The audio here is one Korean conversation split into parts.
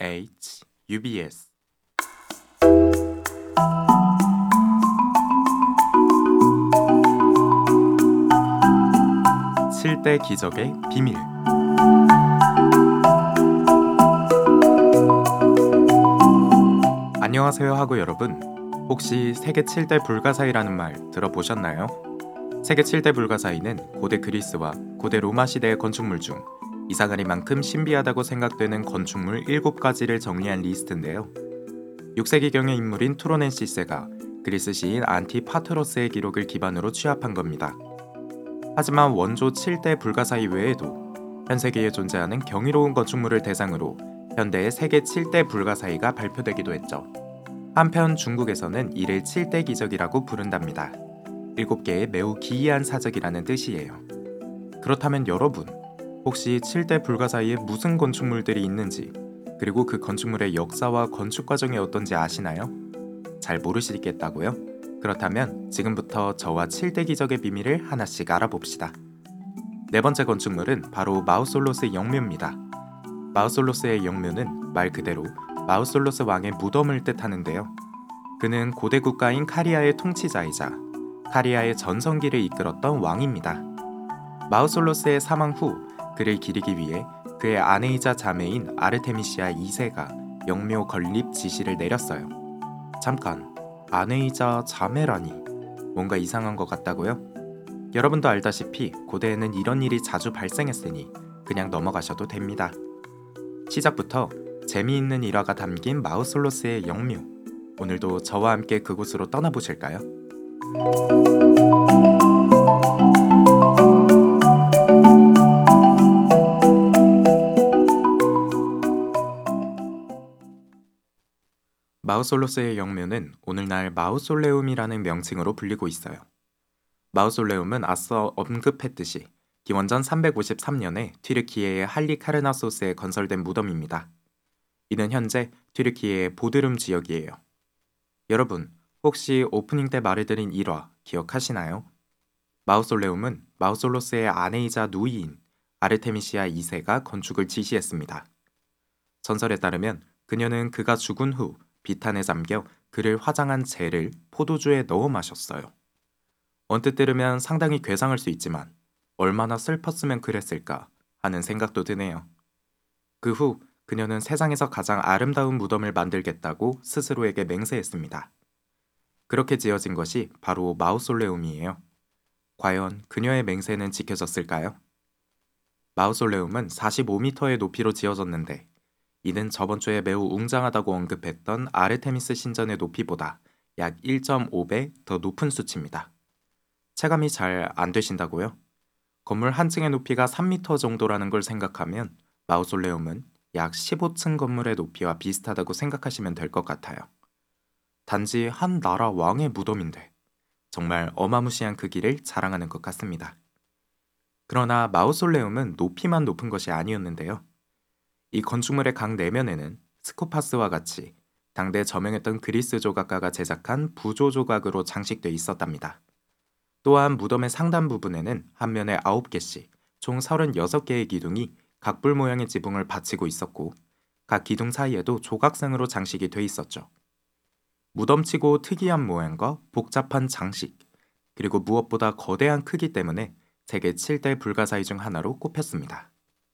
UBS 7대 기적의 비밀. 안녕하세요 하고 여러분, 혹시 세계 7대 불가사의라는 말 들어보셨나요? 세계 7대 불가사의는 고대 그리스와 고대 로마 시대의 건축물 중 이상하리만큼 신비하다고 생각되는 건축물 7가지를 정리한 리스트인데요. 6세기경의 인물인 투로넨시스가 그리스 시인 안티파트로스의 기록을 기반으로 취합한 겁니다. 하지만 원조 7대 불가사의 외에도 현 세계에 존재하는 경이로운 건축물을 대상으로 현대의 세계 7대 불가사의가 발표되기도 했죠. 한편 중국에서는 이를 7대 기적이라고 부른답니다. 7개의 매우 기이한 사적이라는 뜻이에요. 그렇다면 여러분, 혹시 7대 불가사의에 무슨 건축물들이 있는지, 그리고 그 건축물의 역사와 건축 과정이 어떤지 아시나요? 잘 모르시겠다고요? 그렇다면 지금부터 저와 7대 기적의 비밀을 하나씩 알아봅시다. 네 번째 건축물은 바로 마우솔로스 영묘입니다. 마우솔로스의 영묘는 말 그대로 마우솔로스 왕의 무덤을 뜻하는데요. 그는 고대 국가인 카리아의 통치자이자 카리아의 전성기를 이끌었던 왕입니다. 마우솔로스의 사망 후 그를 기리기 위해 그의 아내이자 자매인 아르테미시아 2세가 영묘 건립 지시를 내렸어요. 잠깐, 아내이자 자매라니 뭔가 이상한 것 같다고요? 여러분도 알다시피 고대에는 이런 일이 자주 발생했으니 그냥 넘어가셔도 됩니다. 시작부터 재미있는 일화가 담긴 마우솔로스의 영묘, 오늘도 저와 함께 그곳으로 떠나보실까요? 마우솔로스의 영묘는 오늘날 마우솔레움이라는 명칭으로 불리고 있어요. 마우솔레움은 앞서 언급했듯이 기원전 353년에 튀르키예의 할리카르나소스에 건설된 무덤입니다. 이는 현재 튀르키예의 보드룸 지역이에요. 여러분, 혹시 오프닝 때 말해드린 일화 기억하시나요? 마우솔레움은 마우솔로스의 아내이자 누이인 아르테미시아 2세가 건축을 지시했습니다. 전설에 따르면 그녀는 그가 죽은 후 비탄에 잠겨 그를 화장한 젤을 포도주에 넣어 마셨어요. 언뜻 들으면 상당히 괴상할 수 있지만 얼마나 슬펐으면 그랬을까 하는 생각도 드네요. 그 후 그녀는 세상에서 가장 아름다운 무덤을 만들겠다고 스스로에게 맹세했습니다. 그렇게 지어진 것이 바로 마우솔레움이에요. 과연 그녀의 맹세는 지켜졌을까요? 마우솔레움은 45m의 높이로 지어졌는데 이는 저번 주에 매우 웅장하다고 언급했던 아르테미스 신전의 높이보다 약 1.5배 더 높은 수치입니다. 체감이 잘 안 되신다고요? 건물 한 층의 높이가 3m 정도라는 걸 생각하면 마우솔레움은 약 15층 건물의 높이와 비슷하다고 생각하시면 될 것 같아요. 단지 한 나라 왕의 무덤인데 정말 어마무시한 크기를 자랑하는 것 같습니다. 그러나 마우솔레움은 높이만 높은 것이 아니었는데요. 이 건축물의 각 내면에는 스코파스와 같이 당대 저명했던 그리스 조각가가 제작한 부조 조각으로 장식돼 있었답니다. 또한 무덤의 상단 부분에는 한 면에 9개씩 총 36개의 기둥이 각불 모양의 지붕을 받치고 있었고 각 기둥 사이에도 조각상으로 장식이 돼 있었죠. 무덤치고 특이한 모양과 복잡한 장식, 그리고 무엇보다 거대한 크기 때문에 세계 7대 불가사의 중 하나로 꼽혔습니다.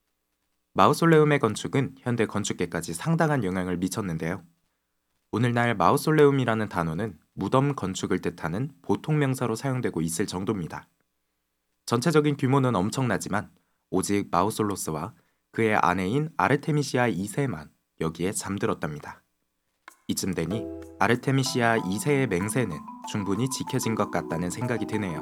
마우솔레움의 건축은 현대 건축계까지 상당한 영향을 미쳤는데요. 오늘날 마우솔레움이라는 단어는 무덤 건축을 뜻하는 보통 명사로 사용되고 있을 정도입니다. 전체적인 규모는 엄청나지만 오직 마우솔로스와 그의 아내인 아르테미시아 2세만 여기에 잠들었답니다. 이쯤 되니 아르테미시아 2세의 맹세는 충분히 지켜진 것 같다는 생각이 드네요.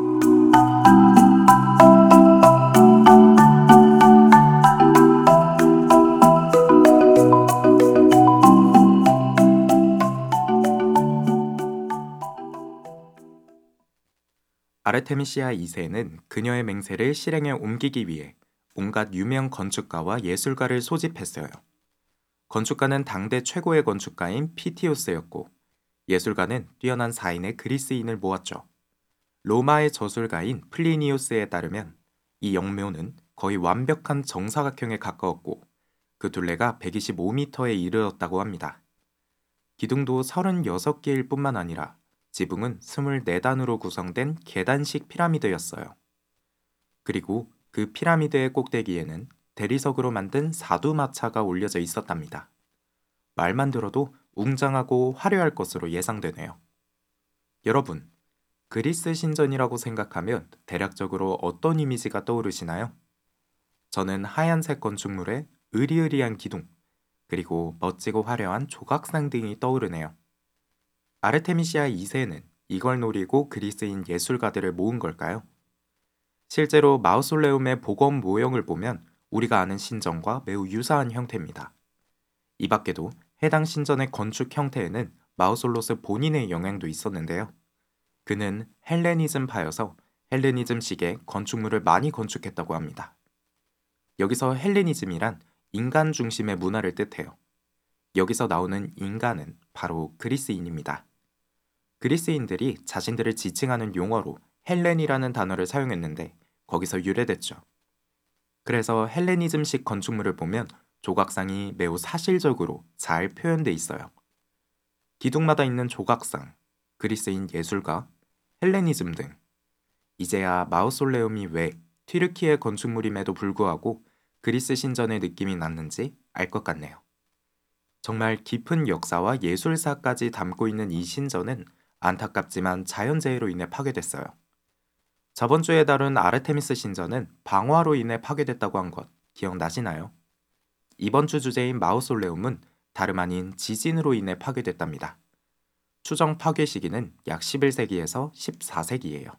아르테미시아 2세는 그녀의 맹세를 실행에 옮기기 위해 온갖 유명 건축가와 예술가를 소집했어요. 건축가는 당대 최고의 건축가인 피티우스였고 예술가는 뛰어난 사인의 그리스인을 모았죠. 로마의 저술가인 플리니우스에 따르면 이 영묘는 거의 완벽한 정사각형에 가까웠고 그 둘레가 125m에 이르렀다고 합니다. 기둥도 36개일 뿐만 아니라 지붕은 24단으로 구성된 계단식 피라미드였어요. 그리고 그 피라미드의 꼭대기에는 대리석으로 만든 사두마차가 올려져 있었답니다. 말만 들어도 웅장하고 화려할 것으로 예상되네요. 여러분, 그리스 신전이라고 생각하면 대략적으로 어떤 이미지가 떠오르시나요? 저는 하얀색 건축물에 으리으리한 기둥, 그리고 멋지고 화려한 조각상 등이 떠오르네요. 아르테미시아 2세는 이걸 노리고 그리스인 예술가들을 모은 걸까요? 실제로 마우솔레움의 복원 모형을 보면 우리가 아는 신전과 매우 유사한 형태입니다. 이 밖에도 해당 신전의 건축 형태에는 마우솔로스 본인의 영향도 있었는데요. 그는 헬레니즘파여서 헬레니즘식의 건축물을 많이 건축했다고 합니다. 여기서 헬레니즘이란 인간 중심의 문화를 뜻해요. 여기서 나오는 인간은 바로 그리스인입니다. 그리스인들이 자신들을 지칭하는 용어로 헬렌이라는 단어를 사용했는데 거기서 유래됐죠. 그래서 헬레니즘식 건축물을 보면 조각상이 매우 사실적으로 잘 표현돼 있어요. 기둥마다 있는 조각상, 그리스인 예술가, 헬레니즘 등. 이제야 마우솔레움이 왜 튀르키예 건축물임에도 불구하고 그리스 신전의 느낌이 났는지 알 것 같네요. 정말 깊은 역사와 예술사까지 담고 있는 이 신전은 안타깝지만 자연재해로 인해 파괴됐어요. 저번 주에 다룬 아르테미스 신전은 방화로 인해 파괴됐다고 한 것 기억나시나요? 이번 주 주제인 마우솔레움은 다름 아닌 지진으로 인해 파괴됐답니다. 추정 파괴 시기는 약 11세기에서 14세기예요.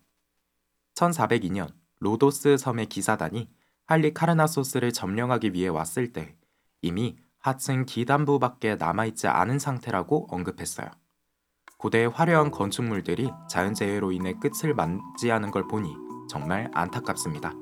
1402년 로도스 섬의 기사단이 할리카르나소스를 점령하기 위해 왔을 때 이미 하층 기단부밖에 남아있지 않은 상태라고 언급했어요. 고대의 화려한 건축물들이 자연재해로 인해 끝을 맞이하는 걸 보니 정말 안타깝습니다.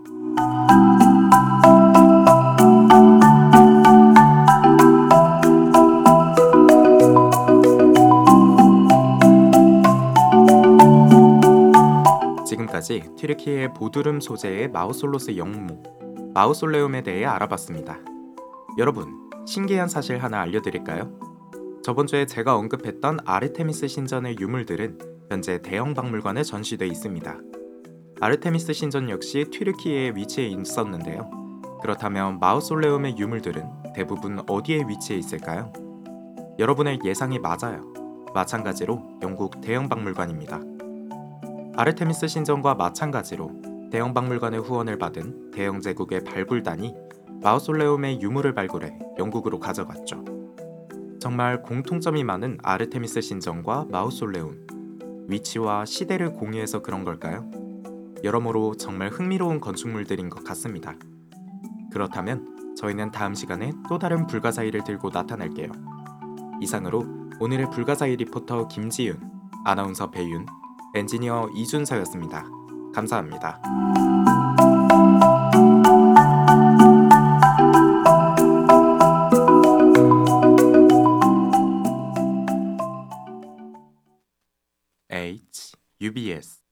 지금까지 튀르키예의 보드름 소재의 마우솔로스 영모, 마우솔레움에 대해 알아봤습니다. 여러분, 신기한 사실 하나 알려드릴까요? 저번 주에 제가 언급했던 아르테미스 신전의 유물들은 현재 대형 박물관에 전시돼 있습니다. 아르테미스 신전 역시 튀르키예에 위치해 있었는데요. 그렇다면 마우솔레움의 유물들은 대부분 어디에 위치해 있을까요? 여러분의 예상이 맞아요. 마찬가지로 영국 대형 박물관입니다. 아르테미스 신전과 마찬가지로 대형 박물관의 후원을 받은 대영 제국의 발굴단이 마우솔레움의 유물을 발굴해 영국으로 가져갔죠. 정말 공통점이 많은 아르테미스 신전과 마우솔레움, 위치와 시대를 공유해서 그런 걸까요? 여러모로 정말 흥미로운 건축물들인 것 같습니다. 그렇다면 저희는 다음 시간에 또 다른 불가사의를 들고 나타날게요. 이상으로 오늘의 불가사의 리포터 김지윤, 아나운서 배윤, 엔지니어 이준서였습니다. 감사합니다. UBS